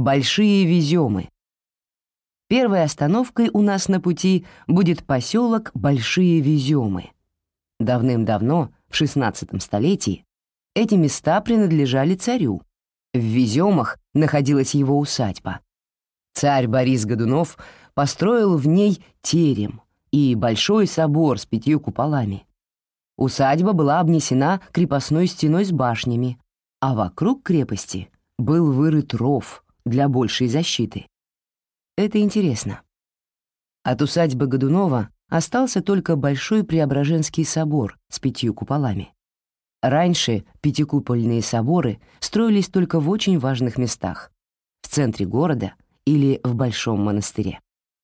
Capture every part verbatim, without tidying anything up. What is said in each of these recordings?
Большие Веземы. Первой остановкой у нас на пути будет поселок Большие Веземы. Давным-давно, в шестнадцатом столетии, эти места принадлежали царю. В Веземах находилась его усадьба. Царь Борис Годунов построил в ней терем и большой собор с пятью куполами. Усадьба была обнесена крепостной стеной с башнями, а вокруг крепости был вырыт ров для большей защиты. Это интересно. От усадьбы Годунова остался только Большой Преображенский собор с пятью куполами. Раньше пятикупольные соборы строились только в очень важных местах — в центре города или в Большом монастыре.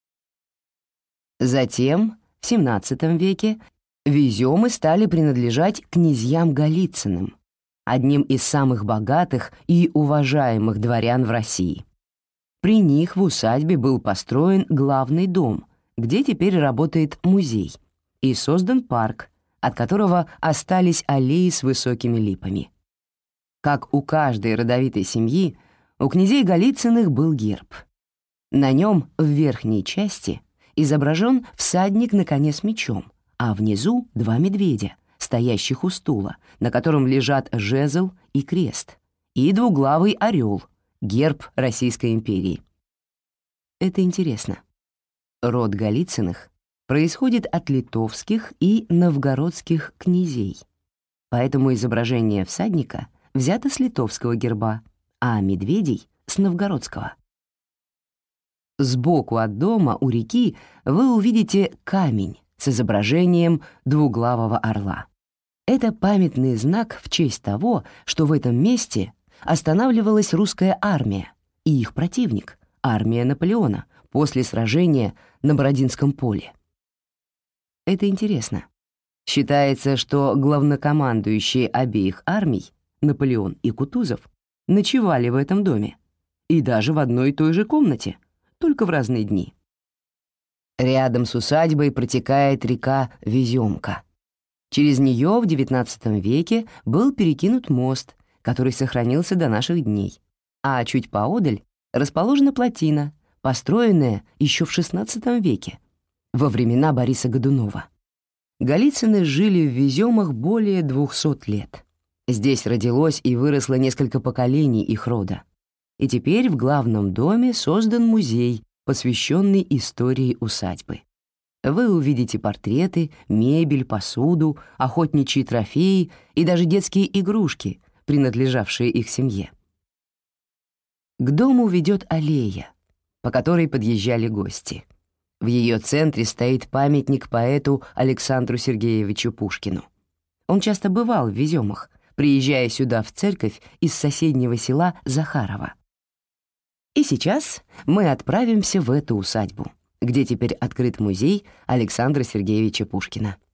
Затем, в семнадцатом веке, Веземы стали принадлежать князьям Голицыным, одним из самых богатых и уважаемых дворян в России. При них в усадьбе был построен главный дом, где теперь работает музей, и создан парк, от которого остались аллеи с высокими липами. Как у каждой родовитой семьи, у князей Голицыных был герб. На нем в верхней части изображен всадник на коне с мечом, а внизу два медведя, стоящих у стула, на котором лежат жезл и крест, и двуглавый орел, герб Российской империи. Это интересно. Род Голицыных происходит от литовских и новгородских князей, поэтому изображение всадника взято с литовского герба, а медведей — с новгородского. Сбоку от дома у реки вы увидите камень с изображением двуглавого орла. Это памятный знак в честь того, что в этом месте останавливалась русская армия и их противник, армия Наполеона, после сражения на Бородинском поле. Это интересно. Считается, что главнокомандующие обеих армий, Наполеон и Кутузов, ночевали в этом доме, и даже в одной и той же комнате, только в разные дни. Рядом с усадьбой протекает река Веземка. Через нее в девятнадцатом веке был перекинут мост, который сохранился до наших дней, а чуть поодаль расположена плотина, построенная еще в шестнадцатом веке, во времена Бориса Годунова. Голицыны жили в Веземах более двухсот лет. Здесь родилось и выросло несколько поколений их рода. И теперь в главном доме создан музей, посвященный истории усадьбы. Вы увидите портреты, мебель, посуду, охотничьи трофеи и даже детские игрушки, принадлежавшие их семье. К дому ведет аллея, по которой подъезжали гости. В ее центре стоит памятник поэту Александру Сергеевичу Пушкину. Он часто бывал в Веземах, приезжая сюда в церковь из соседнего села Захарова. И сейчас мы отправимся в эту усадьбу, где теперь открыт музей Александра Сергеевича Пушкина.